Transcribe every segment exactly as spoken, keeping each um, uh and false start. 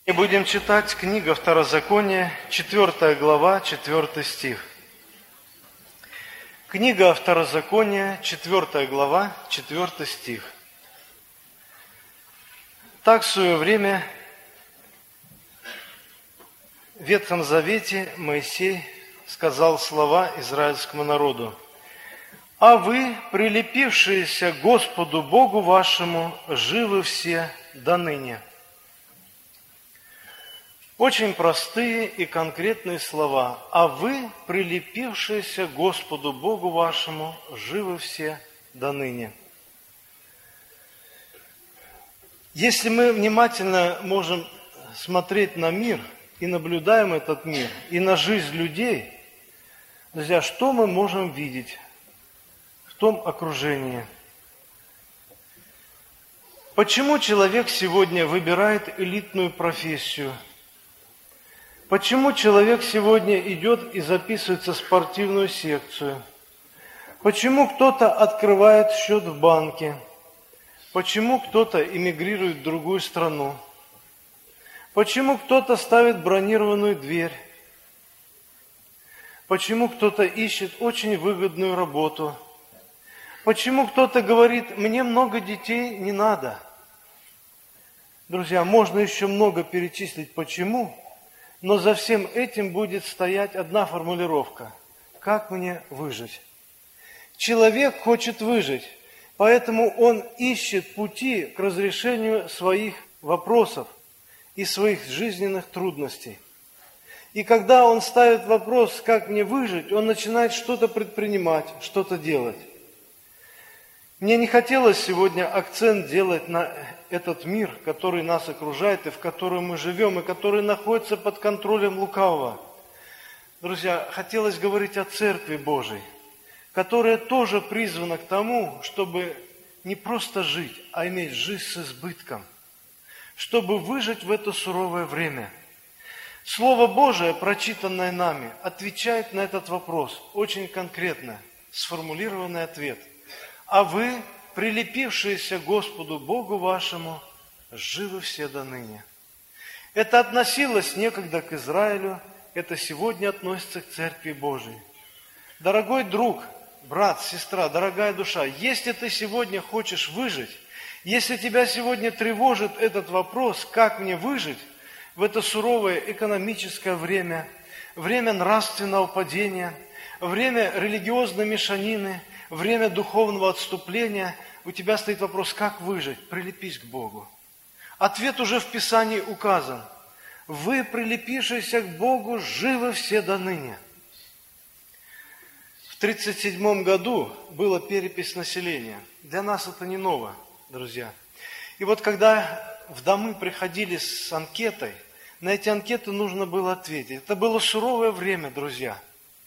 И будем читать книга Второзакония, четвёртая глава, четвёртый стих. Книга Второзакония, четвёртая глава, четвёртый стих. Так в свое время в Ветхом Завете Моисей сказал слова израильскому народу: «А вы, прилепившиеся к Господу Богу вашему, живы все до ныне». Очень простые и конкретные слова. «А вы, прилепившиеся к Господу Богу вашему, живы все до ныне». Если мы внимательно можем смотреть на мир и наблюдаем этот мир, и на жизнь людей, друзья, что мы можем видеть в том окружении? Почему человек сегодня выбирает элитную профессию? Почему человек сегодня идет и записывается в спортивную секцию? Почему кто-то открывает счет в банке? Почему кто-то эмигрирует в другую страну? Почему кто-то ставит бронированную дверь? Почему кто-то ищет очень выгодную работу? Почему кто-то говорит: «Мне много детей не надо»? Друзья, можно еще много перечислить почему, но за всем этим будет стоять одна формулировка: как мне выжить? Человек хочет выжить, поэтому он ищет пути к разрешению своих вопросов и своих жизненных трудностей. И когда он ставит вопрос, как мне выжить, он начинает что-то предпринимать, что-то делать. Мне не хотелось сегодня акцент делать на этот мир, который нас окружает и в котором мы живем, и который находится под контролем лукавого. Друзья, хотелось говорить о Церкви Божией, которая тоже призвана к тому, чтобы не просто жить, а иметь жизнь с избытком, чтобы выжить в это суровое время. Слово Божие, прочитанное нами, отвечает на этот вопрос очень конкретно, сформулированный ответ. А вы, прилепившиеся к Господу Богу вашему, живы все до ныне. Это относилось некогда к Израилю, это сегодня относится к Церкви Божией. Дорогой друг, брат, сестра, дорогая душа, если ты сегодня хочешь выжить, если тебя сегодня тревожит этот вопрос, как мне выжить в это суровое экономическое время, время нравственного падения, время религиозной мешанины, время духовного отступления, у тебя стоит вопрос, как выжить? Прилепись к Богу. Ответ уже в Писании указан. Вы, прилепившиеся к Богу, живы все до ныне. В тридцать седьмом году была перепись населения. Для нас это не ново, друзья. И вот когда в домы приходили с анкетой, на эти анкеты нужно было ответить. Это было суровое время, друзья.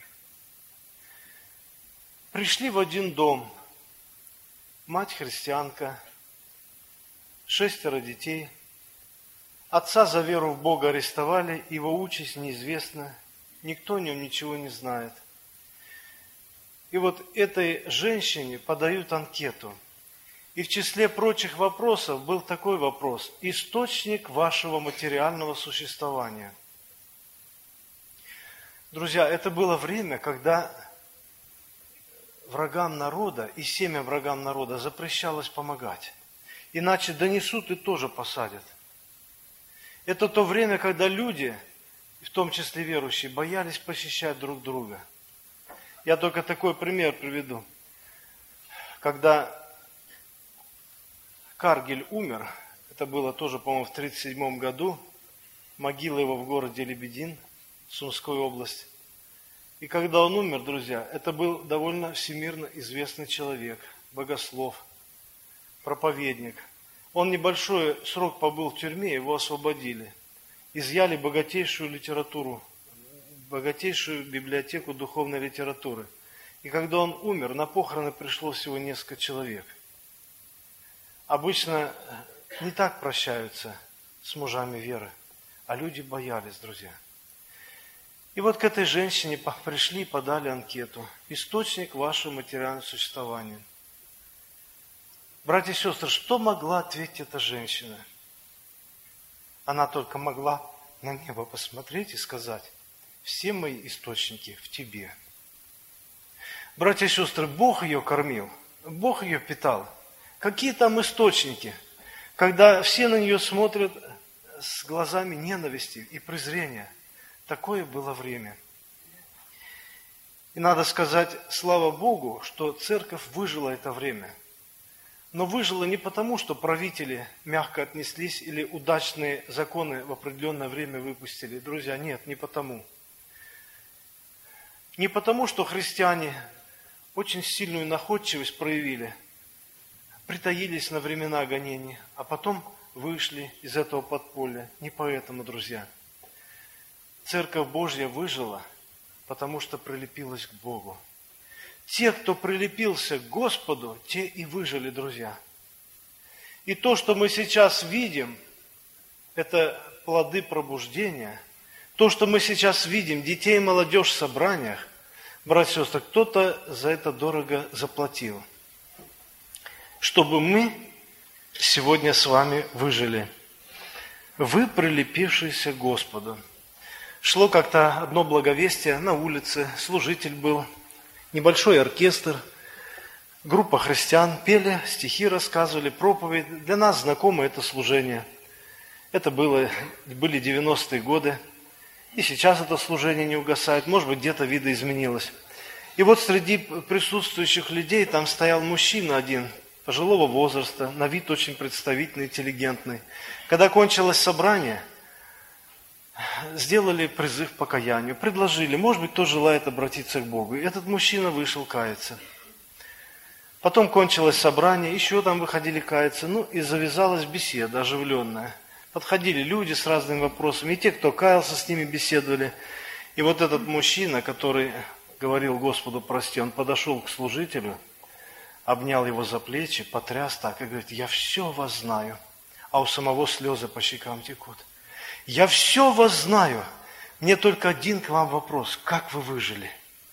Пришли в один дом, мать христианка, шестеро детей. Отца за веру в Бога арестовали, его участь неизвестна, никто о нем ничего не знает. И вот этой женщине подают анкету. И в числе прочих вопросов был такой вопрос: источник вашего материального существования. Друзья, это было время, когда врагам народа и семьям врагам народа запрещалось помогать. Иначе донесут и тоже посадят. Это то время, когда люди, в том числе верующие, боялись посещать друг друга. Я только такой пример приведу. Когда Каргиль умер, это было тоже, по-моему, в тридцать седьмом году, могила его в городе Лебедин, Сумской области. И когда он умер, друзья, это был довольно всемирно известный человек, богослов, проповедник. Он небольшой срок побыл в тюрьме, его освободили. Изъяли богатейшую литературу, богатейшую библиотеку духовной литературы. И когда он умер, на похороны пришло всего несколько человек. Обычно не так прощаются с мужами веры, а люди боялись, друзья. И вот к этой женщине пришли и подали анкету. Источник вашего материального существования. Братья и сестры, что могла ответить эта женщина? Она только могла на небо посмотреть и сказать: все мои источники в тебе. Братья и сестры, Бог ее кормил, Бог ее питал. Какие там источники, когда все на нее смотрят с глазами ненависти и презрения? Такое было время. И надо сказать, слава Богу, что церковь выжила это время. Но выжила не потому, что правители мягко отнеслись или удачные законы в определенное время выпустили. Друзья, нет, не потому. Не потому, что христиане очень сильную находчивость проявили, притаились на времена гонений, а потом вышли из этого подполья. Не поэтому, друзья. Церковь Божья выжила, потому что прилепилась к Богу. Те, кто прилепился к Господу, те и выжили, друзья. И то, что мы сейчас видим, это плоды пробуждения. То, что мы сейчас видим, детей и молодежь в собраниях, братья и сестры, кто-то за это дорого заплатил. Чтобы мы сегодня с вами выжили. Вы, прилепившиеся к Господу. Шло как-то одно благовестие на улице, служитель был, небольшой оркестр, группа христиан пели, стихи рассказывали, проповедь. Для нас знакомо это служение. Это было, были девяностые годы. И сейчас это служение не угасает. Может быть, где-то видоизменилось. И вот среди присутствующих людей там стоял мужчина один, пожилого возраста, на вид очень представительный, интеллигентный. Когда кончилось собрание, сделали призыв к покаянию, предложили, может быть, кто желает обратиться к Богу. И этот мужчина вышел каяться. Потом кончилось собрание, еще там выходили каяться, ну и завязалась беседа оживленная. Подходили люди с разными вопросами, и те, кто каялся, с ними беседовали. И вот этот мужчина, который говорил Господу прости, он подошел к служителю, обнял его за плечи, потряс так и говорит: я все вас знаю. А у самого слезы по щекам текут. Я все вас знаю, мне только один к вам вопрос: как вы выжили?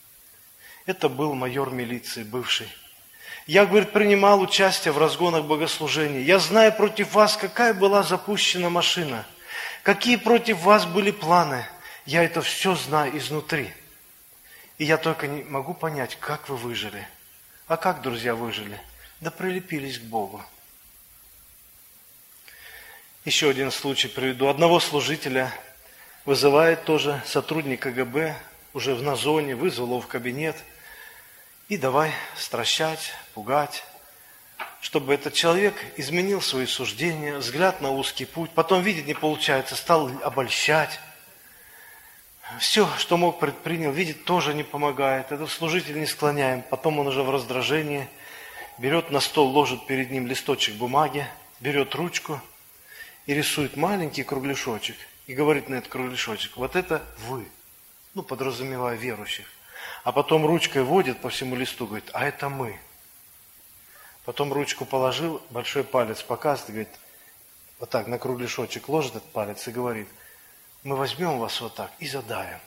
Это был майор милиции, бывший. Я, говорит, принимал участие в разгонах богослужений. Я знаю против вас, какая была запущена машина, какие против вас были планы. Я это все знаю изнутри. И я только не могу понять, как вы выжили. А как, друзья, выжили? Да прилепились к Богу. Еще один случай приведу. Одного служителя вызывает тоже сотрудник КГБ, уже в назоне, вызвал его в кабинет. И давай стращать, пугать, чтобы этот человек изменил свои суждения, взгляд на узкий путь. Потом видеть не получается, стал обольщать. Все, что мог, предпринял, видеть тоже не помогает. Этот служитель не склоняем. Потом он уже в раздражении берет на стол, ложит перед ним листочек бумаги, берет ручку и рисует маленький кругляшочек. И говорит на этот кругляшочек: вот это вы. Ну, подразумевая верующих. А потом ручкой водит по всему листу, говорит: а это мы. Потом ручку положил, большой палец показывает, говорит, вот так на кругляшочек ложит этот палец и говорит: мы возьмем вас вот так и задавим.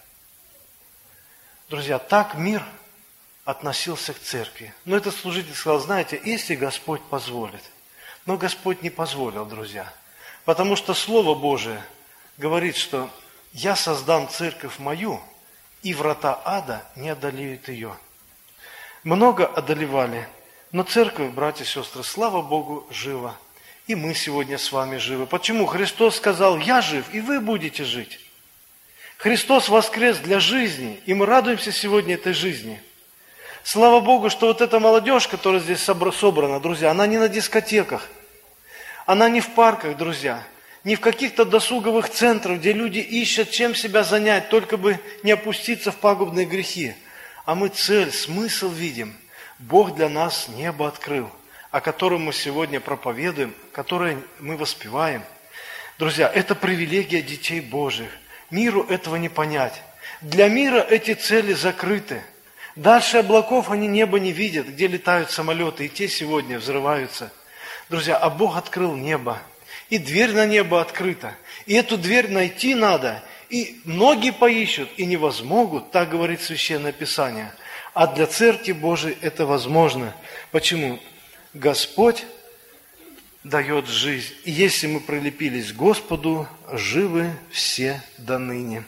Друзья, так мир относился к церкви. Но этот служитель сказал: знаете, если Господь позволит. Но Господь не позволил, друзья. Потому что Слово Божие говорит, что я создам церковь мою, и врата ада не одолеют ее. Много одолевали, но церковь, братья и сестры, слава Богу, жива. И мы сегодня с вами живы. Почему? Христос сказал: я жив, и вы будете жить. Христос воскрес для жизни, и мы радуемся сегодня этой жизни. Слава Богу, что вот эта молодежь, которая здесь собрана, друзья, она не на дискотеках, она не в парках, друзья, не в каких-то досуговых центрах, где люди ищут, чем себя занять, только бы не опуститься в пагубные грехи. А мы цель, смысл видим. Бог для нас небо открыл, о котором мы сегодня проповедуем, которое мы воспеваем. Друзья, это привилегия детей Божьих. Миру этого не понять. Для мира эти цели закрыты. Дальше облаков они небо не видят, где летают самолеты, и те сегодня взрываются. Друзья, а Бог открыл небо. И дверь на небо открыта. И эту дверь найти надо. И многие поищут, и не возмогут, так говорит Священное Писание. А для Церкви Божией это возможно. Почему? Господь дает жизнь. И если мы прилепились к Господу, живы все до ныне.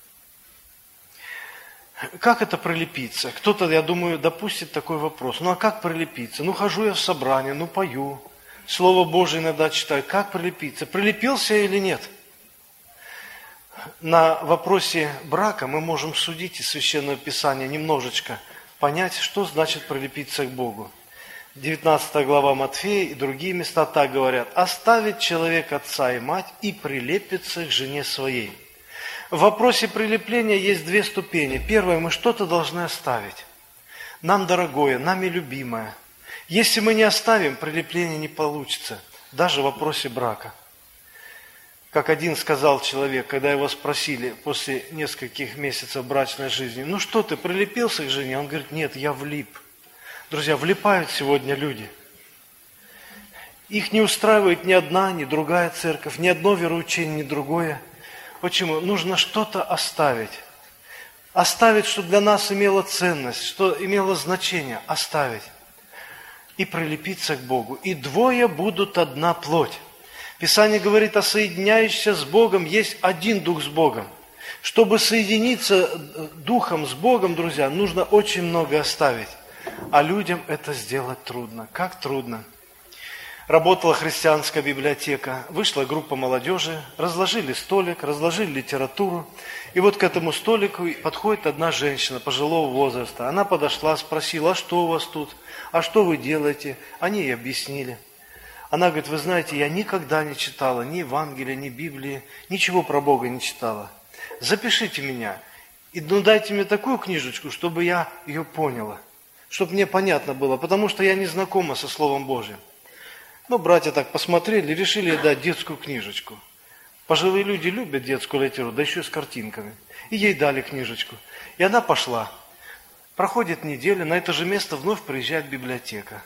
Как это прилепиться? Кто-то, я думаю, допустит такой вопрос. Ну а как прилепиться? Ну хожу я в собрание, ну пою, Слово Божие иногда читаю. Как прилепиться? Прилепился я или нет? На вопросе брака мы можем судить из Священного Писания немножечко, понять, что значит прилепиться к Богу. девятнадцатая глава Матфея и другие места так говорят. «Оставит человек отца и мать и прилепится к жене своей». В вопросе прилепления есть две ступени. Первое, мы что-то должны оставить. Нам дорогое, нами любимое. Если мы не оставим, прилепление не получится. Даже в вопросе брака. Как один сказал человек, когда его спросили после нескольких месяцев брачной жизни, ну что ты, прилепился к жене? Он говорит, нет, я влип. Друзья, влипают сегодня люди. Их не устраивает ни одна, ни другая церковь, ни одно вероучение, ни другое. Почему? Нужно что-то оставить. Оставить, что для нас имело ценность, что имело значение. Оставить. И прилепиться к Богу. И двое будут одна плоть. Писание говорит, о соединяющихся с Богом есть один дух с Богом. Чтобы соединиться духом с Богом, друзья, нужно очень много оставить. А людям это сделать трудно. Как трудно? Работала христианская библиотека, вышла группа молодежи, разложили столик, разложили литературу. И вот к этому столику подходит одна женщина пожилого возраста. Она подошла, спросила, а что у вас тут? А что вы делаете? Они ей объяснили. Она говорит, вы знаете, я никогда не читала ни Евангелия, ни Библии, ничего про Бога не читала. Запишите меня и ну, дайте мне такую книжечку, чтобы я ее поняла, чтобы мне понятно было, потому что я не знакома со Словом Божьим. Ну, братья так посмотрели, решили дать детскую книжечку. Пожилые люди любят детскую литературу, да еще с картинками. И ей дали книжечку. И она пошла. Проходит неделя, на это же место вновь приезжает библиотека.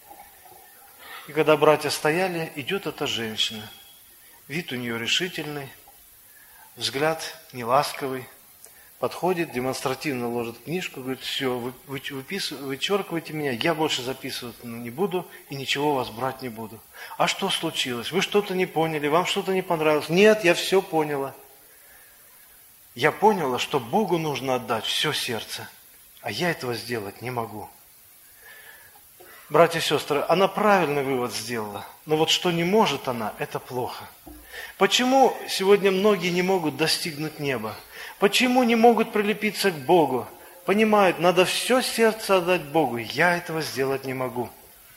И когда братья стояли, идет эта женщина. Вид у нее решительный, взгляд неласковый. Подходит, демонстративно ложит книжку, говорит, все, вы, вы, выпис, вычеркивайте меня, я больше записывать не буду и ничего у вас брать не буду. А что случилось? Вы что-то не поняли, вам что-то не понравилось? Нет, я все поняла. Я поняла, что Богу нужно отдать все сердце, а я этого сделать не могу. Братья и сестры, она правильный вывод сделала, но вот что не может она, это плохо. Почему сегодня многие не могут достигнуть неба? Почему не могут прилепиться к Богу? Понимают, надо все сердце отдать Богу. Я этого сделать не могу.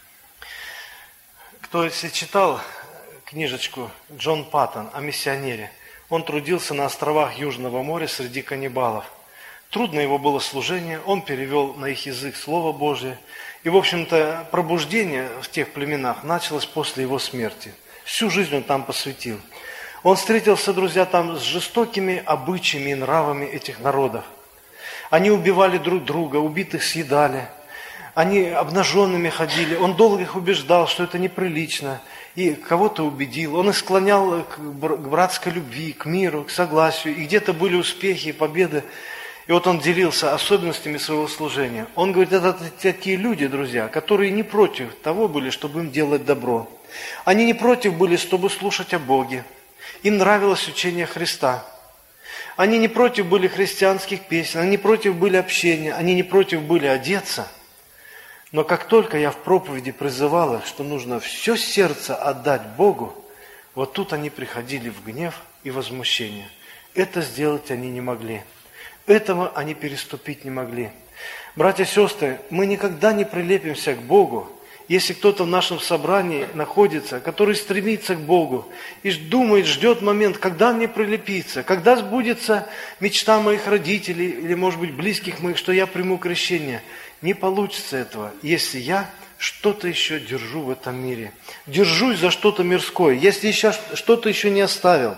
Кто если читал книжечку Джон Паттон о миссионере, он трудился на островах Южного моря среди каннибалов. Трудно его было служение, он перевел на их язык Слово Божие. И, в общем-то, пробуждение в тех племенах началось после его смерти. Всю жизнь он там посвятил. Он встретился, друзья, там с жестокими обычаями и нравами этих народов. Они убивали друг друга, убитых съедали. Они обнаженными ходили. Он долго их убеждал, что это неприлично. И кого-то убедил. Он их склонял к братской любви, к миру, к согласию. И где-то были успехи и победы. И вот он делился особенностями своего служения. Он говорит, это такие люди, друзья, которые не против того были, чтобы им делать добро. Они не против были, чтобы слушать о Боге. Им нравилось учение Христа. Они не против были христианских песен, они не против были общения, они не против были одеться. Но как только я в проповеди призывал их, что нужно все сердце отдать Богу, вот тут они приходили в гнев и возмущение. Это сделать они не могли. Этого они переступить не могли. Братья и сестры, мы никогда не прилепимся к Богу, если кто-то в нашем собрании находится, который стремится к Богу и думает, ждет момент, когда мне прилепиться, когда сбудется мечта моих родителей или, может быть, близких моих, что я приму крещение. Не получится этого, если я что-то еще держу в этом мире. Держусь за что-то мирское, если еще что-то еще не оставил.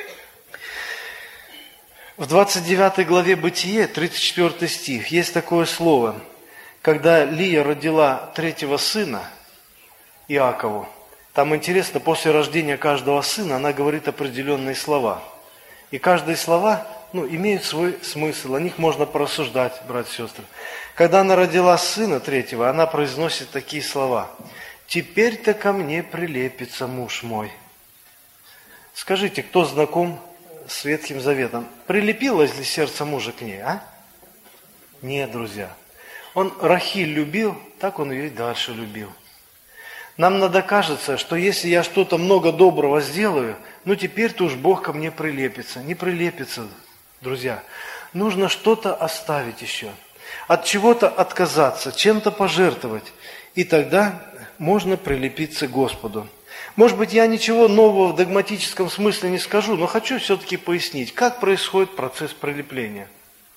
В двадцать девятой главе Бытие, тридцать четвёртый стих, есть такое слово. Когда Лия родила третьего сына, Иакову, там интересно, после рождения каждого сына она говорит определенные слова. И каждые слова, ну, имеют свой смысл, о них можно порассуждать, братья и сестры. Когда она родила сына третьего, она произносит такие слова. теперь-то ко мне прилепится муж мой. Скажите, кто знаком с Ветхим Заветом? Прилепилось ли сердце мужа к ней, а? Нет, друзья. Он Рахиль любил, так он ее и дальше любил. Нам надо кажется, что если я что-то много доброго сделаю, ну теперь-то уж Бог ко мне прилепится. Не прилепится, друзья. Нужно что-то оставить еще. От чего-то отказаться, чем-то пожертвовать. И тогда можно прилепиться к Господу. Может быть, я ничего нового в догматическом смысле не скажу, но хочу все-таки пояснить, как происходит процесс прилепления.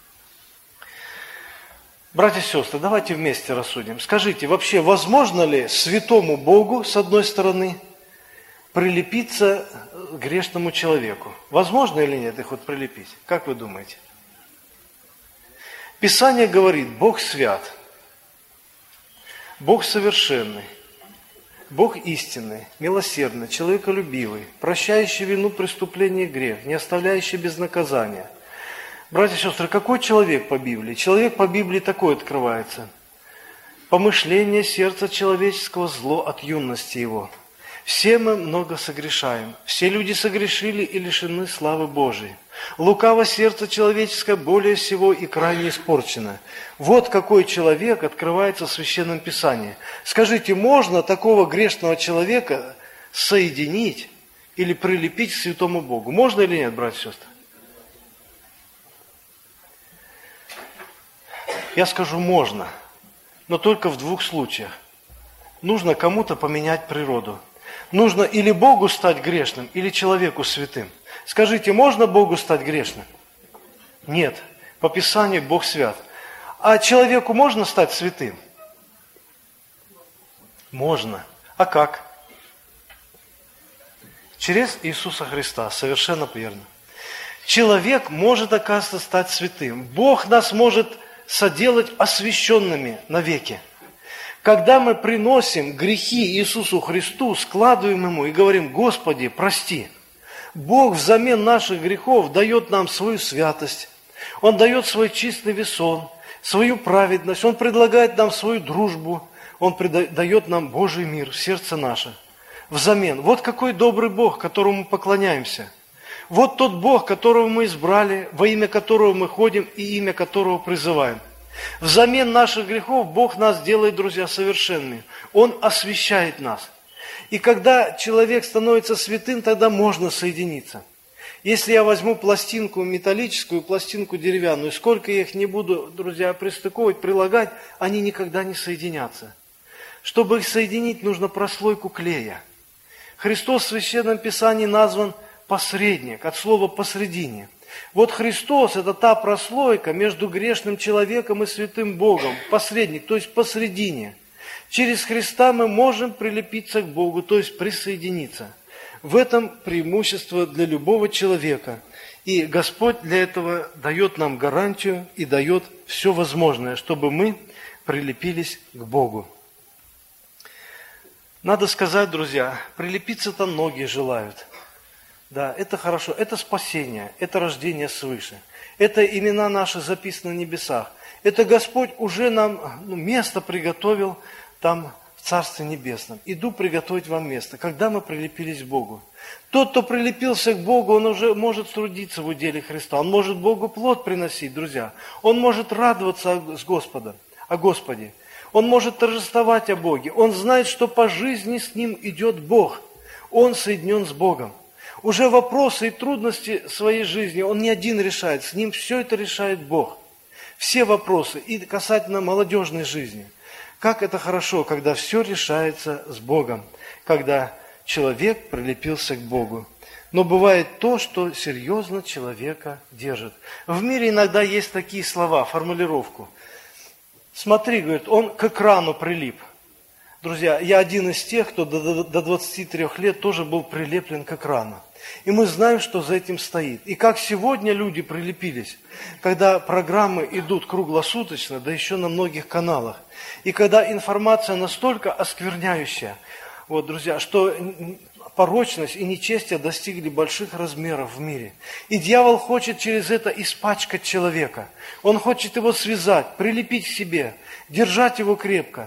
Братья и сестры, давайте вместе рассудим. Скажите, вообще возможно ли святому Богу, с одной стороны, прилепиться к грешному человеку? Возможно или нет их вот прилепить? Как вы думаете? Писание говорит, Бог свят, Бог совершенный, Бог истинный, милосердный, человеколюбивый, прощающий вину, преступление и грех, не оставляющий без наказания. Братья и сестры, какой человек по Библии? Человек по Библии такой открывается. Помышление сердца человеческого, зло от юности его. Все мы много согрешаем. Все люди согрешили и лишены славы Божией. Лукаво сердце человеческое более всего и крайне испорчено. Вот какой человек открывается в Священном Писании. Скажите, можно такого грешного человека соединить или прилепить к святому Богу? Можно или нет, братья и сестры? Я скажу, можно, но только в двух случаях. Нужно кому-то поменять природу. Нужно или Богу стать грешным, или человеку святым. Скажите, можно Богу стать грешным? Нет. По Писанию Бог свят. А человеку можно стать святым? Можно. А как? Через Иисуса Христа. Совершенно верно. Человек может, оказывается, стать святым. Бог нас может соделать освященными навеки. Когда мы приносим грехи Иисусу Христу, складываем Ему и говорим, Господи, прости, Бог взамен наших грехов дает нам свою святость, Он дает свой чистый весон, свою праведность, Он предлагает нам свою дружбу, Он дает нам Божий мир в сердце наше. Взамен. Вот какой добрый Бог, которому мы поклоняемся. Вот тот Бог, которого мы избрали, во имя которого мы ходим и имя которого призываем. Взамен наших грехов Бог нас делает, друзья, совершенными. Он освящает нас. И когда человек становится святым, тогда можно соединиться. Если я возьму пластинку металлическую, пластинку деревянную, сколько я их не буду, друзья, пристыковывать, прилагать, они никогда не соединятся. Чтобы их соединить, нужно прослойку клея. Христос в Священном Писании назван посредник, от слова «посредине». Вот Христос – это та прослойка между грешным человеком и святым Богом, посредник, то есть посредине. Через Христа мы можем прилепиться к Богу, то есть присоединиться. В этом преимущество для любого человека. И Господь для этого дает нам гарантию и дает все возможное, чтобы мы прилепились к Богу. Надо сказать, друзья, прилепиться-то многие желают. Да, это хорошо, это спасение, это рождение свыше. Это имена наши записаны в небесах. Это Господь уже нам ну, место приготовил там в Царстве Небесном. Иду приготовить вам место, когда мы прилепились к Богу. Тот, кто прилепился к Богу, он уже может трудиться в уделе Христа. Он может Богу плод приносить, друзья. Он может радоваться с Господом, о Господе. Он может торжествовать о Боге. Он знает, что по жизни с ним идет Бог. Он соединен с Богом. Уже вопросы и трудности своей жизни он не один решает, с ним все это решает Бог. Все вопросы, и касательно молодежной жизни. Как это хорошо, когда все решается с Богом, когда человек прилепился к Богу. Но бывает то, что серьезно человека держит. В мире иногда есть такие слова, формулировку. Смотри, говорит, он к экрану прилип. Друзья, я один из тех, кто до двадцати трёх лет тоже был прилеплен к экрану. И мы знаем, что за этим стоит. И как сегодня люди прилепились, когда программы идут круглосуточно, да еще на многих каналах. И когда информация настолько оскверняющая, вот, друзья, что порочность и нечестие достигли больших размеров в мире. И дьявол хочет через это испачкать человека. Он хочет его связать, прилепить к себе, держать его крепко.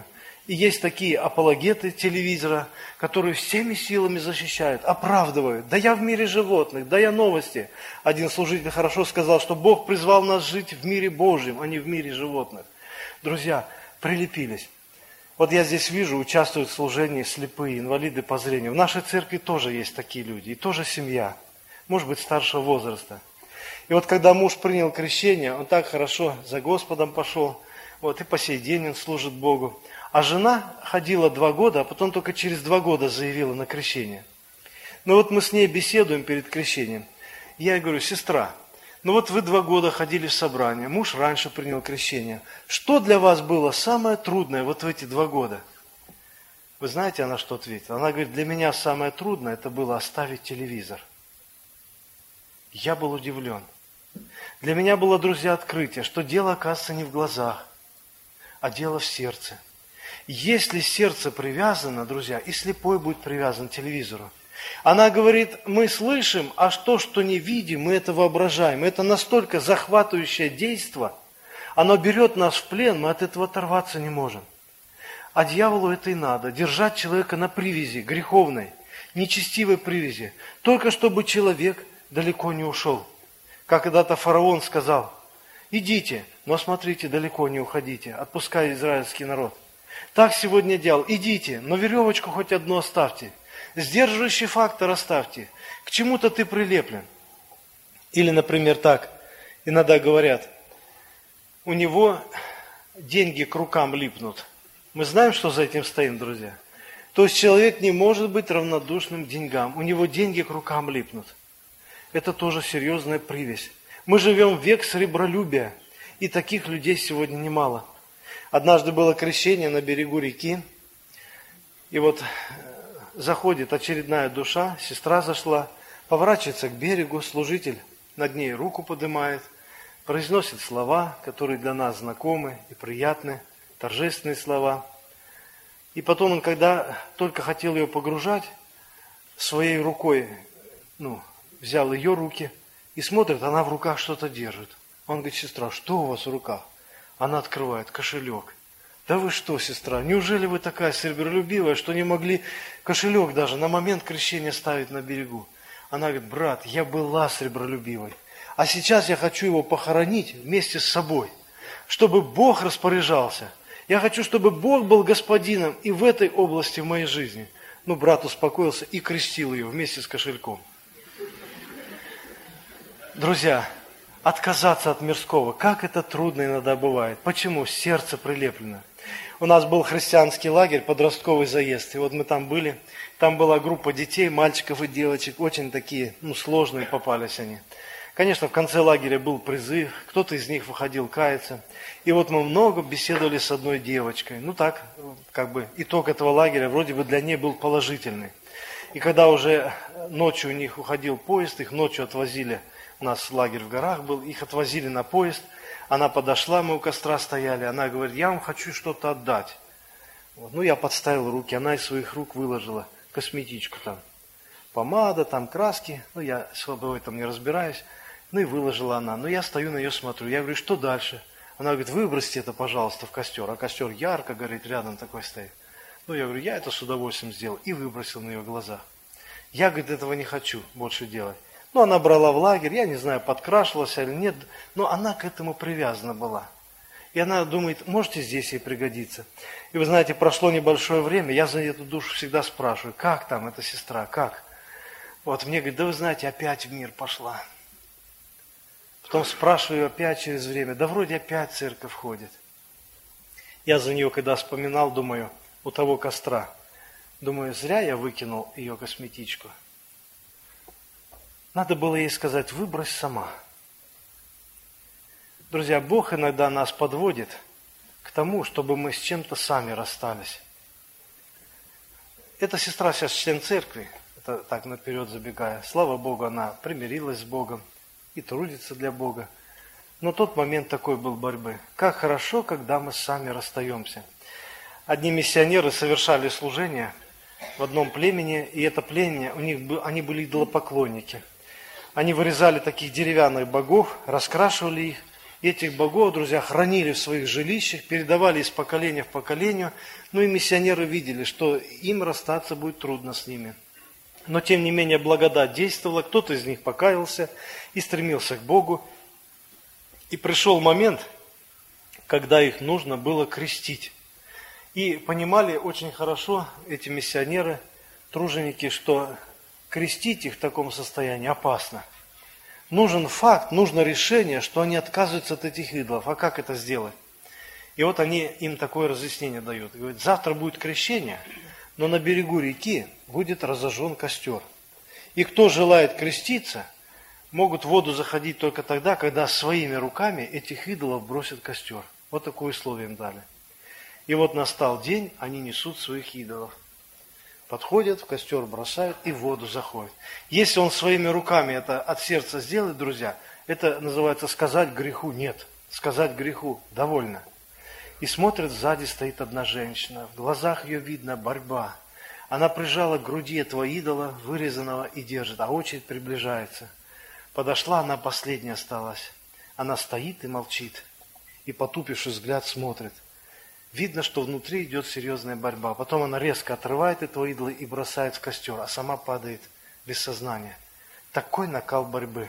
И есть такие апологеты телевизора, которые всеми силами защищают, оправдывают. Да я в мире животных, да я новости. Один служитель хорошо сказал, что Бог призвал нас жить в мире Божьем, а не в мире животных. Друзья, прилепились. Вот я здесь вижу, участвуют в служении слепые, инвалиды по зрению. В нашей церкви тоже есть такие люди, и тоже семья, может быть, старшего возраста. И вот когда муж принял крещение, он так хорошо за Господом пошел, вот, и по сей день он служит Богу. А жена ходила два года, а потом только через два года заявила на крещение. Ну вот мы с ней беседуем перед крещением. Я ей говорю: сестра, ну вот вы два года ходили в собрание, муж раньше принял крещение. Что для вас было самое трудное вот в эти два года? Вы знаете, она что ответила? Она говорит: для меня самое трудное это было оставить телевизор. Я был удивлен. Для меня было, друзья, открытие, что дело, оказывается, не в глазах, а дело в сердце. Если сердце привязано, друзья, и слепой будет привязан к телевизору. Она говорит: мы слышим, а то, что не видим, мы это воображаем. Это настолько захватывающее действие, оно берет нас в плен, мы от этого оторваться не можем. А дьяволу это и надо, держать человека на привязи, греховной, нечестивой привязи, только чтобы человек далеко не ушел. Как когда-то фараон сказал: идите, но смотрите, далеко не уходите, отпускай израильский народ. Так сегодня дьявол: идите, но веревочку хоть одну оставьте, сдерживающий фактор оставьте, к чему-то ты прилеплен. Или, например, так, иногда говорят: у него деньги к рукам липнут. Мы знаем, что за этим стоим, друзья. То есть человек не может быть равнодушным к деньгам, у него деньги к рукам липнут. Это тоже серьезная привязь. Мы живем в век сребролюбия, и таких людей сегодня немало. Однажды было крещение на берегу реки, и вот заходит очередная душа, сестра зашла, поворачивается к берегу, служитель над ней руку поднимает, произносит слова, которые для нас знакомы и приятны, торжественные слова. И потом он, когда только хотел ее погружать, своей рукой, ну, взял ее руки и смотрит, она в руках что-то держит. Он говорит: сестра, что у вас в руках? Она открывает: кошелек. Да вы что, сестра, неужели вы такая сребролюбивая, что не могли кошелек даже на момент крещения ставить на берегу? Она говорит: брат, я была сребролюбивой, а сейчас я хочу его похоронить вместе с собой, чтобы Бог распоряжался. Я хочу, чтобы Бог был господином и в этой области в моей жизни. Ну, брат успокоился и крестил ее вместе с кошельком. Друзья, отказаться от мирского, как это трудно иногда бывает. Почему? Сердце прилеплено. У нас был христианский лагерь, подростковый заезд, и вот мы там были. Там была группа детей, мальчиков и девочек, очень такие, ну, сложные попались они. Конечно, в конце лагеря был призыв, кто-то из них выходил каяться. И вот мы много беседовали с одной девочкой. Ну так, как бы, итог этого лагеря вроде бы для нее был положительный. И когда уже ночью у них уходил поезд, их ночью отвозили, у нас лагерь в горах был, их отвозили на поезд, она подошла, мы у костра стояли, она говорит: я вам хочу что-то отдать. Вот. Ну, я подставил руки, она из своих рук выложила косметичку там. Помада, там краски, ну, я в этом не разбираюсь. Ну, и выложила она. Ну, я стою на нее, смотрю, я говорю: что дальше? Она говорит: выбросьте это, пожалуйста, в костер. А костер ярко горит, рядом такой стоит. Ну, я говорю: я это с удовольствием сделал. И выбросил на ее глазах. Я, говорит, этого не хочу больше делать. Ну, она брала в лагерь, я не знаю, подкрашивалась или нет, но она к этому привязана была. И она думает: можете здесь ей пригодиться. И вы знаете, прошло небольшое время, я за эту душу всегда спрашиваю: как там эта сестра, как? Вот мне говорит: да вы знаете, опять в мир пошла. Потом спрашиваю опять через время: да вроде опять церковь ходит. Я за нее, когда вспоминал, думаю, у того костра, думаю, зря я выкинул ее косметичку. Надо было ей сказать: выбрось сама. Друзья, Бог иногда нас подводит к тому, чтобы мы с чем-то сами расстались. Эта сестра сейчас член церкви, это так наперед забегая. Слава Богу, она примирилась с Богом и трудится для Бога. Но тот момент такой был борьбы. Как хорошо, когда мы сами расстаемся. Одни миссионеры совершали служение в одном племени, и это племя, у них, они были идолопоклонники. Они вырезали таких деревянных богов, раскрашивали их Этих богов, друзья, хранили в своих жилищах, передавали из поколения в поколение. Ну и миссионеры видели, что им расстаться будет трудно с ними. Но тем не менее благодать действовала, кто-то из них покаялся и стремился к Богу. И пришел момент, когда их нужно было крестить. И понимали очень хорошо эти миссионеры, труженики, что крестить их в таком состоянии опасно. Нужен факт, нужно решение, что они отказываются от этих идолов. А как это сделать? И вот они им такое разъяснение дают. Говорят, завтра будет крещение, но на берегу реки будет разожжен костер. И кто желает креститься, могут в воду заходить только тогда, когда своими руками этих идолов бросят в костер. Вот такое условие им дали. И вот настал день, они несут своих идолов. Подходят, в костер бросают и в воду заходят. Если он своими руками это от сердца сделает, друзья, это называется сказать греху нет. Сказать греху довольно. И смотрит, сзади стоит одна женщина. В глазах ее видно борьба. Она прижала к груди этого идола, вырезанного, и держит, а очередь приближается. Подошла, она последняя осталась. Она стоит и молчит. И, потупивший взгляд, смотрит. Видно, что внутри идет серьезная борьба. Потом она резко отрывает этого идола и бросает в костер, а сама падает без сознания. Такой накал борьбы.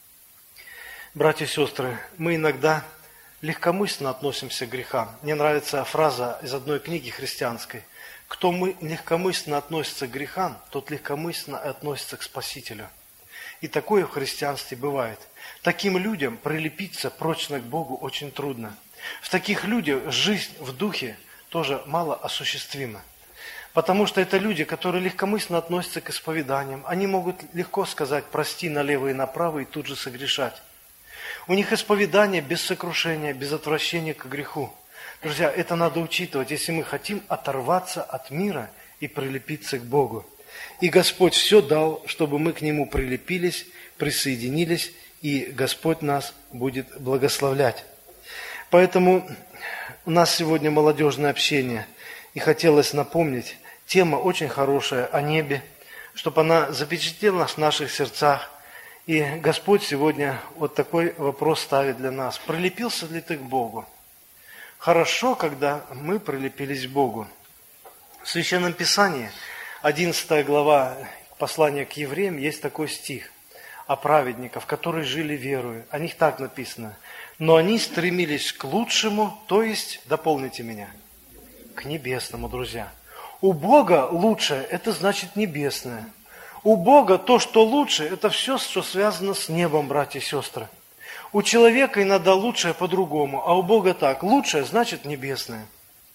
Братья и сестры, мы иногда легкомысленно относимся к грехам. Мне нравится фраза из одной книги христианской. Кто мы легкомысленно относится к грехам, тот легкомысленно относится к Спасителю. И такое в христианстве бывает. Таким людям прилепиться прочно к Богу очень трудно. В таких людях жизнь в духе тоже мало осуществима. Потому что это люди, которые легкомысленно относятся к исповеданиям. Они могут легко сказать «прости» налево и направо и тут же согрешать. У них исповедание без сокрушения, без отвращения к греху. Друзья, это надо учитывать, если мы хотим оторваться от мира и прилепиться к Богу. И Господь все дал, чтобы мы к Нему прилепились, присоединились, и Господь нас будет благословлять. Поэтому у нас сегодня молодежное общение, и хотелось напомнить, тема очень хорошая о небе, чтобы она запечатлелась в наших сердцах. И Господь сегодня вот такой вопрос ставит для нас. Прилепился ли ты к Богу? Хорошо, когда мы прилепились к Богу. В Священном Писании, одиннадцатая глава послания к евреям, есть такой стих о праведниках, которые жили верою. О них так написано. Но они стремились к лучшему, то есть, дополните меня, к небесному, друзья. У Бога лучшее, это значит небесное. У Бога то, что лучше, это все, что связано с небом, братья и сестры. У человека иногда лучшее по-другому, а у Бога так. Лучшее значит небесное.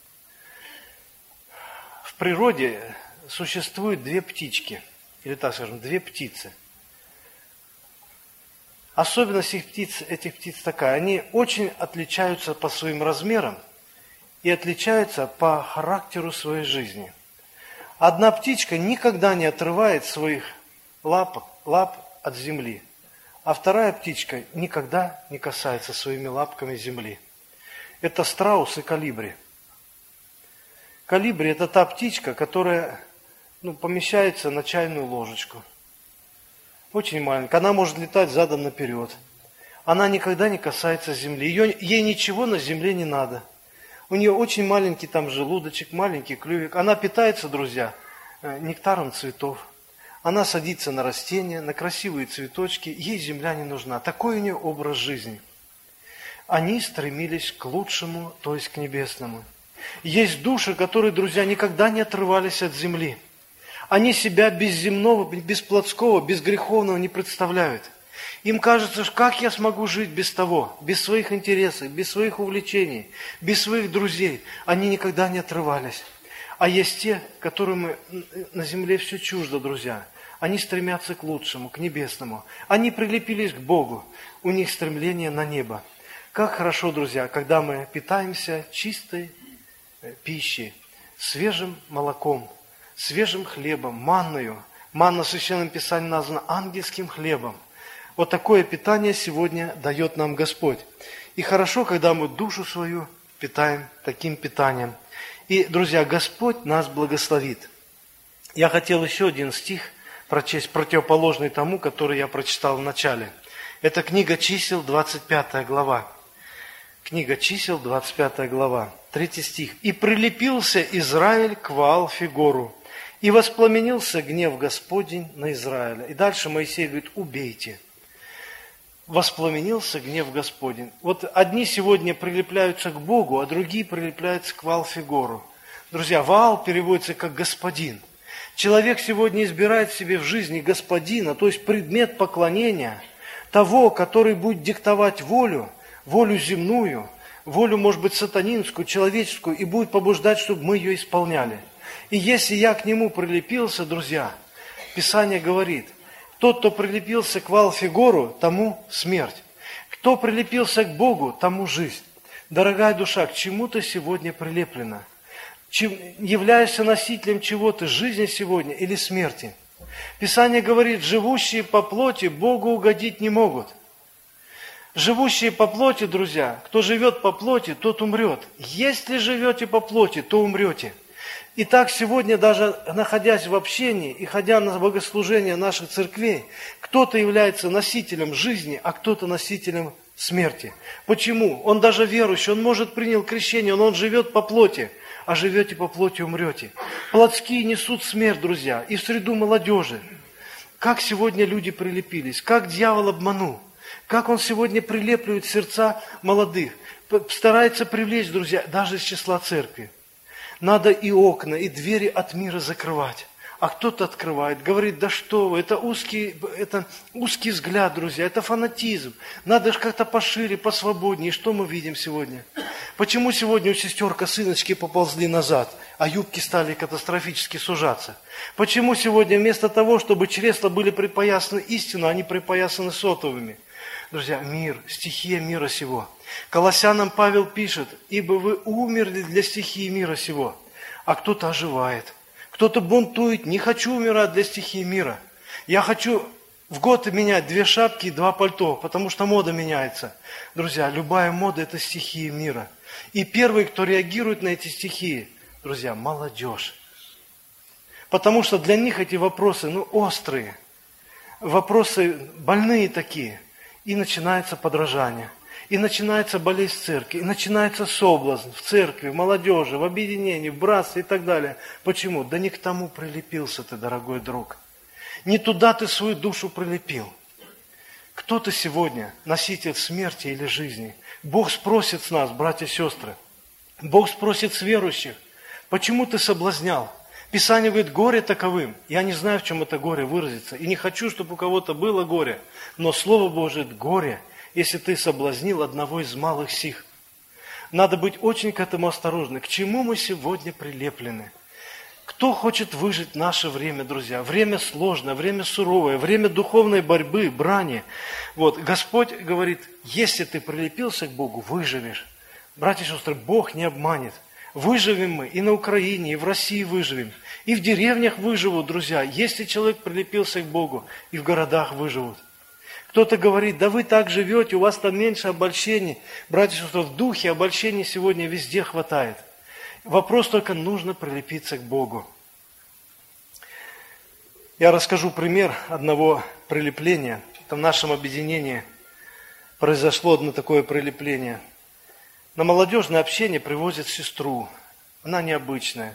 В природе существует две птички, или так скажем, две птицы. Особенность этих птиц, этих птиц такая, они очень отличаются по своим размерам и отличаются по характеру своей жизни. Одна птичка никогда не отрывает своих лап, лап от земли, а вторая птичка никогда не касается своими лапками земли. Это страус и колибри. Колибри – это та птичка, которая ну, помещается на чайную ложечку. Очень маленькая. Она может летать задом наперед. Она никогда не касается земли. Ее, ей ничего на земле не надо. У нее очень маленький там желудочек, маленький клювик. Она питается, друзья, нектаром цветов. Она садится на растения, на красивые цветочки. Ей земля не нужна. Такой у нее образ жизни. Они стремились к лучшему, то есть к небесному. Есть души, которые, друзья, никогда не отрывались от земли. Они себя без земного, без плотского, без греховного не представляют. Им кажется, как я смогу жить без того, без своих интересов, без своих увлечений, без своих друзей. Они никогда не отрывались. А есть те, которым на земле все чуждо, друзья. Они стремятся к лучшему, к небесному. Они прилепились к Богу. У них стремление на небо. Как хорошо, друзья, когда мы питаемся чистой пищей, свежим молоком, свежим хлебом, манною. Манна в Священном Писании названа ангельским хлебом. Вот такое питание сегодня дает нам Господь. И хорошо, когда мы душу свою питаем таким питанием. И, друзья, Господь нас благословит. Я хотел еще один стих прочесть, противоположный тому, который я прочитал в начале. Это книга Чисел, двадцать пятая глава. Книга Чисел, двадцать пятая глава, третий стих. «И прилепился Израиль к Ваал-Фигору, и воспламенился гнев Господень на Израиля». И дальше Моисей говорит: убейте. Воспламенился гнев Господень. Вот одни сегодня прилепляются к Богу, а другие прилепляются к Ваал-Фигору. Друзья, Ваал переводится как господин. Человек сегодня избирает себе в жизни господина, то есть предмет поклонения, того, который будет диктовать волю, волю земную, волю, может быть, сатанинскую, человеческую, и будет побуждать, чтобы мы ее исполняли. И если я к нему прилепился, друзья, Писание говорит: тот, кто прилепился к Ваал-Фигору, тому смерть. Кто прилепился к Богу, тому жизнь. Дорогая душа, к чему ты сегодня прилеплена? Чем, являешься носителем чего-то, жизни сегодня или смерти? Писание говорит: живущие по плоти Богу угодить не могут. Живущие по плоти, друзья, кто живет по плоти, тот умрет. Если живете по плоти, то умрете. Итак, сегодня, даже находясь в общении и ходя на богослужение наших церквей, кто-то является носителем жизни, а кто-то носителем смерти. Почему? Он даже верующий, он может принял крещение, но он живет по плоти, а живете по плоти, умрете. Плотские несут смерть, друзья, и в среду молодежи. Как сегодня люди прилепились, как дьявол обманул, как он сегодня прилепливает сердца молодых, старается привлечь, друзья, даже из числа церкви. Надо и окна, и двери от мира закрывать. А кто-то открывает, говорит: да что вы, это узкий, это узкий взгляд, друзья, это фанатизм. Надо же как-то пошире, посвободнее. И что мы видим сегодня? Почему сегодня у сестер косыночки поползли назад, а юбки стали катастрофически сужаться? Почему сегодня вместо того, чтобы чресла были припоясаны истину, они припоясаны сотовыми? Друзья, мир, стихия мира сего. Колоссянам Павел пишет: ибо вы умерли для стихии мира сего. А кто-то оживает, кто-то бунтует: не хочу умирать для стихии мира. Я хочу в год менять две шапки и два пальто, потому что мода меняется. Друзья, любая мода – это стихия мира. И первый, кто реагирует на эти стихии, друзья, молодежь. Потому что для них эти вопросы, ну, острые, вопросы больные такие. И начинается подражание, и начинается болезнь церкви, и начинается соблазн в церкви, в молодежи, в объединении, в братстве и так далее. Почему? Да не к тому прилепился ты, дорогой друг. Не туда ты свою душу прилепил. Кто ты сегодня, носитель смерти или жизни? Бог спросит с нас, братья и сестры, Бог спросит с верующих: почему ты соблазнял? Писание говорит: горе таковым. Я не знаю, в чем это горе выразится. И не хочу, чтобы у кого-то было горе. Но Слово Божие – горе, если ты соблазнил одного из малых сих. Надо быть очень к этому осторожны. К чему мы сегодня прилеплены? Кто хочет выжить в наше время, друзья? Время сложное, время суровое, время духовной борьбы, брани. Вот, Господь говорит: если ты прилепился к Богу, выживешь. Братья и сестры, Бог не обманет. Выживем мы и на Украине, и в России выживем, и в деревнях выживут, друзья, если человек прилепился к Богу, и в городах выживут. Кто-то говорит: да вы так живете, у вас там меньше обольщений. Братья и сестры, в духе обольщений сегодня везде хватает. Вопрос только: нужно прилепиться к Богу. Я расскажу пример одного прилепления. В нашем объединении произошло одно такое прилепление. На молодежное общение привозят сестру. Она необычная.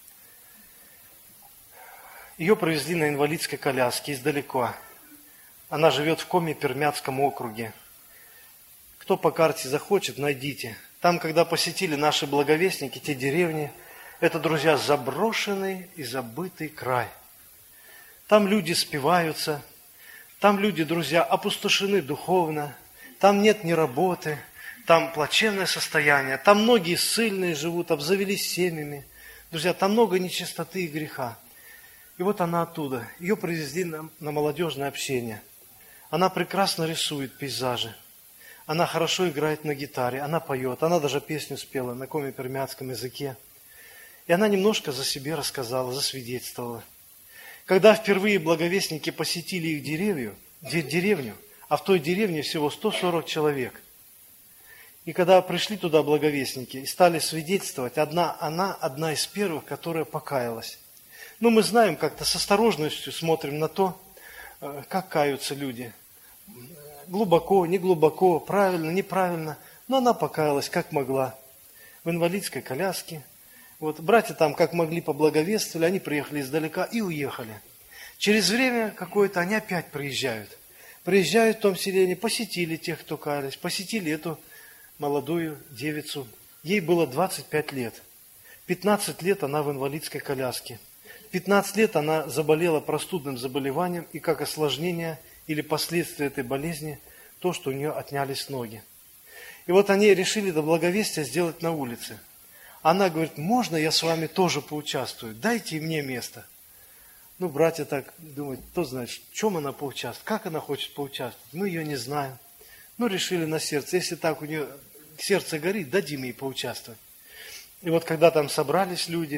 Ее привезли на инвалидской коляске издалека. Она живет в Коми-Пермяцком округе. Кто по карте захочет, найдите. Там, когда посетили наши благовестники, те деревни, это, друзья, заброшенный и забытый край. Там люди спиваются, там люди, друзья, опустошены духовно, там нет ни работы, там плачевное состояние, там многие ссыльные живут, обзавелись семьями. Друзья, там много нечистоты и греха. И вот она оттуда. Ее привезли на, на молодежное общение. Она прекрасно рисует пейзажи. Она хорошо играет на гитаре, она поет. Она даже песню спела на коми-пермяцком языке. И она немножко за себя рассказала, засвидетельствовала. Когда впервые благовестники посетили их деревню, деревню, а в той деревне всего сто сорок человек, и когда пришли туда благовестники и стали свидетельствовать, одна, она одна из первых, которая покаялась. Ну, мы знаем, как-то с осторожностью смотрим на то, как каются люди. Глубоко, не глубоко, правильно, неправильно. Но она покаялась, как могла, в инвалидской коляске. Вот, братья там, как могли, поблаговествовали, они приехали издалека и уехали. Через время какое-то они опять приезжают. Приезжают в том селении, посетили тех, кто каялись, посетили эту молодую девицу. Ей было двадцать пять лет. пятнадцать лет она в инвалидской коляске. пятнадцать лет она заболела простудным заболеванием, и как осложнение или последствия этой болезни, то, что у нее отнялись ноги. И вот они решили это благовестие сделать на улице. Она говорит: можно я с вами тоже поучаствую? Дайте мне место. Ну, братья так думают, кто знает, в чем она поучаствует, как она хочет поучаствовать. Мы ее не знаем. Ну, решили на сердце. Если так у нее сердце горит, дадим ей поучаствовать. И вот когда там собрались люди,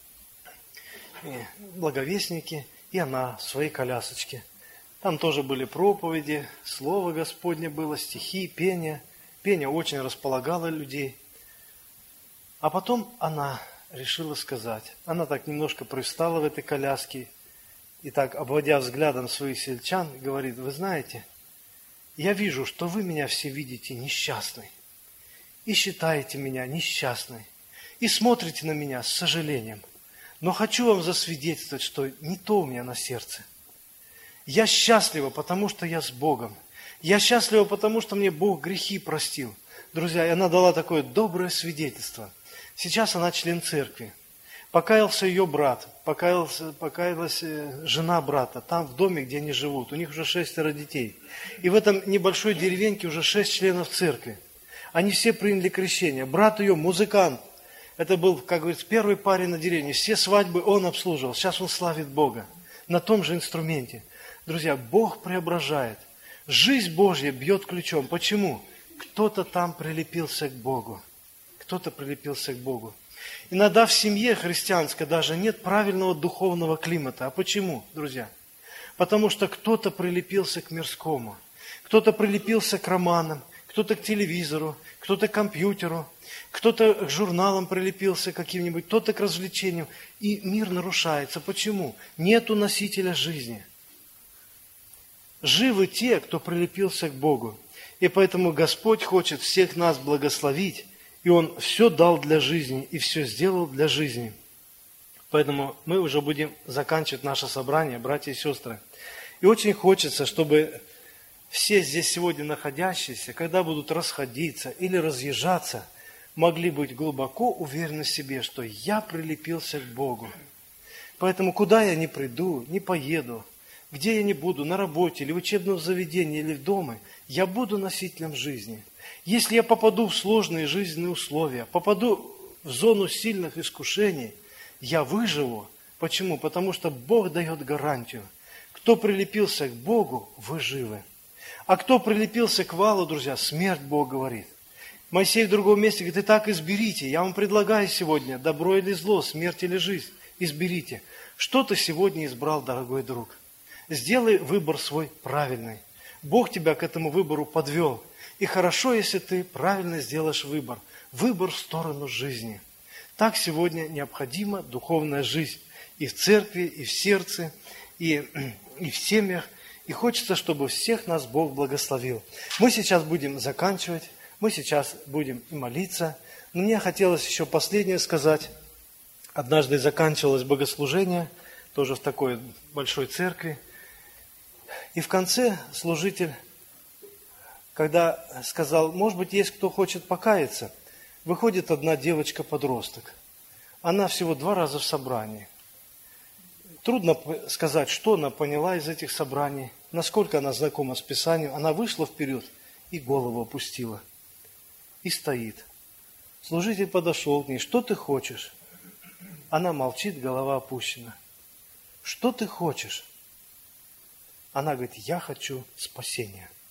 благовестники, и она в своей колясочке. Там тоже были проповеди, Слово Господне было, стихи, пение. Пение очень располагало людей. А потом она решила сказать. Она так немножко привстала в этой коляске и так, обводя взглядом своих сельчан, говорит: вы знаете, я вижу, что вы меня все видите несчастной и считаете меня несчастной и смотрите на меня с сожалением. Но хочу вам засвидетельствовать, что не то у меня на сердце. Я счастлива, потому что я с Богом. Я счастлива, потому что мне Бог грехи простил. Друзья, и она дала такое доброе свидетельство. Сейчас она член церкви. Покаялся ее брат, покаялся, покаялась жена брата, там в доме, где они живут. У них уже шестеро детей. И в этом небольшой деревеньке уже шесть членов церкви. Они все приняли крещение. Брат ее музыкант. Это был, как говорится, первый парень на деревне. Все свадьбы он обслуживал. Сейчас он славит Бога на том же инструменте. Друзья, Бог преображает. Жизнь Божья бьет ключом. Почему? Кто-то там прилепился к Богу. Кто-то прилепился к Богу. Иногда в семье христианской даже нет правильного духовного климата. А почему, друзья? Потому что кто-то прилепился к мирскому. Кто-то прилепился к романам, кто-то к телевизору, кто-то к компьютеру, кто-то к журналам прилепился каким-нибудь, кто-то к развлечениям. И мир нарушается. Почему? Нету носителя жизни. Живы те, кто прилепился к Богу. И поэтому Господь хочет всех нас благословить, и Он все дал для жизни, и все сделал для жизни. Поэтому мы уже будем заканчивать наше собрание, братья и сестры. И очень хочется, чтобы все здесь сегодня находящиеся, когда будут расходиться или разъезжаться, могли быть глубоко уверены в себе, что я прилепился к Богу. Поэтому куда я ни приду, не поеду, где я не буду, на работе, или в учебном заведении, или в доме, я буду носителем жизни. Если я попаду в сложные жизненные условия, попаду в зону сильных искушений, я выживу. Почему? Потому что Бог дает гарантию. Кто прилепился к Богу, вы живы. А кто прилепился к валу, друзья, смерть, Бог говорит. Моисей в другом месте говорит: итак, изберите. Я вам предлагаю сегодня добро или зло, смерть или жизнь. Изберите. Что ты сегодня избрал, дорогой друг? Сделай выбор свой правильный. Бог тебя к этому выбору подвел. И хорошо, если ты правильно сделаешь выбор. Выбор в сторону жизни. Так сегодня необходима духовная жизнь. И в церкви, и в сердце, и, и в семьях. И хочется, чтобы всех нас Бог благословил. Мы сейчас будем заканчивать. Мы сейчас будем и молиться. Но мне хотелось еще последнее сказать. Однажды заканчивалось богослужение, тоже в такой большой церкви. И в конце служитель, когда сказал: может быть, есть кто хочет покаяться, выходит одна девочка-подросток. Она всего два раза в собрании. Трудно сказать, что она поняла из этих собраний, насколько она знакома с Писанием. Она вышла вперед и голову опустила. И стоит. Служитель подошел к ней: что ты хочешь? Она молчит, голова опущена. Что ты хочешь? Она говорит: я хочу спасения.